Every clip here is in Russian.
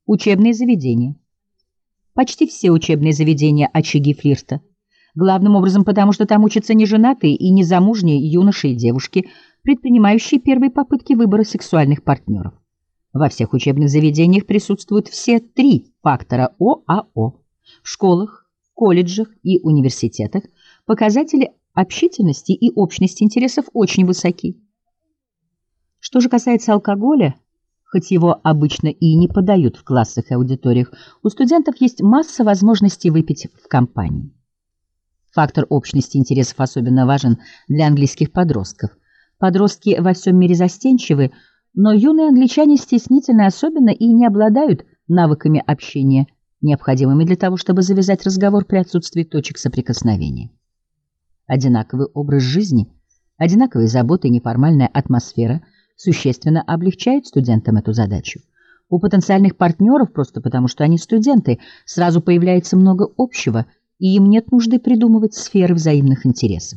Учебные заведения. Почти все учебные заведения – очаги флирта. Главным образом потому, что там учатся неженатые и незамужние юноши и девушки, предпринимающие первые попытки выбора сексуальных партнеров. Во всех учебных заведениях присутствуют все три фактора ОАО. В школах, колледжах и университетах показатели общительности и общности интересов очень высоки. Что же касается алкоголя, хоть его обычно и не подают в классах и аудиториях, у студентов есть масса возможностей выпить в компании. Фактор общности интересов особенно важен для английских подростков. Подростки во всем мире застенчивы, но юные англичане стеснительны особенно и не обладают навыками общения, необходимыми для того, чтобы завязать разговор при отсутствии точек соприкосновения. Одинаковый образ жизни, одинаковые заботы и неформальная атмосфера существенно облегчают студентам эту задачу. У потенциальных партнеров, просто потому что они студенты, сразу появляется много общего, и им нет нужды придумывать сферы взаимных интересов.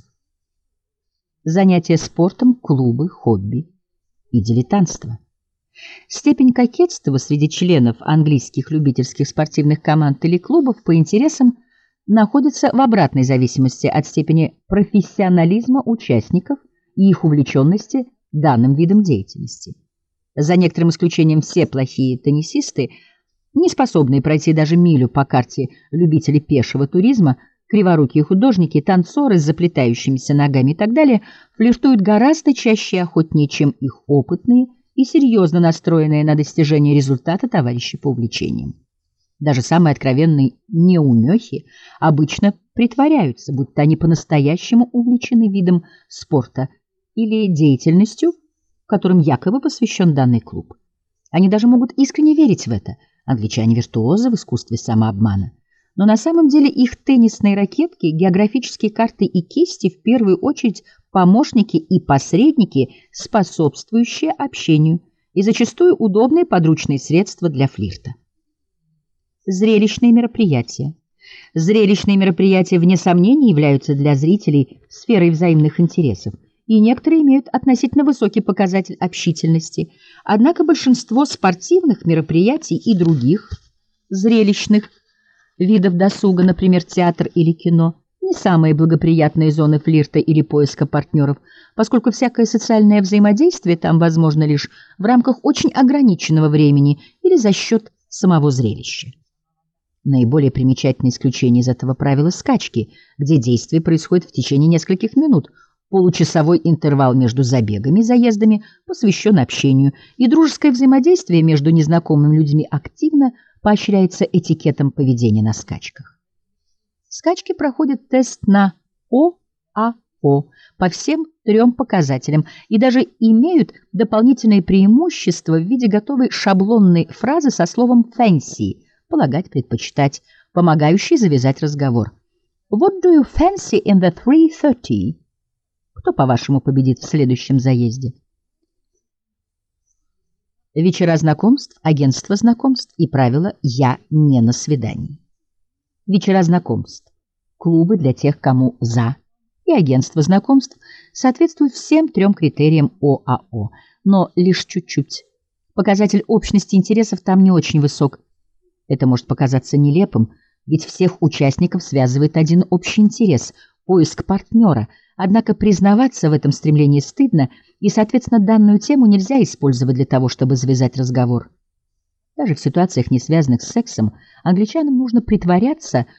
Занятия спортом, клубы, хобби и дилетантство. Степень кокетства среди членов английских любительских спортивных команд или клубов по интересам находится в обратной зависимости от степени профессионализма участников и их увлеченности данным видом деятельности. За некоторым исключением все плохие теннисисты, не способные пройти даже милю по карте любители пешего туризма, криворукие художники, танцоры с заплетающимися ногами и так далее, флиртуют гораздо чаще и охотнее, чем их опытные и серьезно настроенные на достижение результата товарищи по увлечениям. Даже самые откровенные неумехи обычно притворяются, будто они по-настоящему увлечены видом спорта или деятельностью, которым якобы посвящен данный клуб. Они даже могут искренне верить в это. Англичане-виртуозы в искусстве самообмана. Но на самом деле их теннисные ракетки, географические карты и кисти в первую очередь помощники и посредники, способствующие общению, и зачастую удобные подручные средства для флирта. Зрелищные мероприятия. Зрелищные мероприятия, вне сомнения, являются для зрителей сферой взаимных интересов, и некоторые имеют относительно высокий показатель общительности. Однако большинство спортивных мероприятий и других зрелищных видов досуга, например, театр или кино, не самые благоприятные зоны флирта или поиска партнеров, поскольку всякое социальное взаимодействие там возможно лишь в рамках очень ограниченного времени или за счет самого зрелища. Наиболее примечательное исключение из этого правила — скачки, где действие происходит в течение нескольких минут. Получасовой интервал между забегами и заездами посвящен общению, и дружеское взаимодействие между незнакомыми людьми активно поощряется этикетом поведения на скачках. Скачки проходят тест на ОАО по всем трем показателям и даже имеют дополнительные преимущества в виде готовой шаблонной фразы со словом «fancy» — полагать, предпочитать, помогающей завязать разговор. What do you fancy in the 3:30? Кто, по-вашему, победит в следующем заезде? Вечера знакомств, агентство знакомств и правило «я не на свидании». Вечера знакомств, клубы для тех, кому «за», и агентство знакомств соответствуют всем трем критериям ОАО, но лишь чуть-чуть. Показатель общности интересов там не очень высок. Это может показаться нелепым, ведь всех участников связывает один общий интерес – поиск партнера. Однако признаваться в этом стремлении стыдно, и, соответственно, данную тему нельзя использовать для того, чтобы завязать разговор. Даже в ситуациях, не связанных с сексом, англичанам нужно притворяться,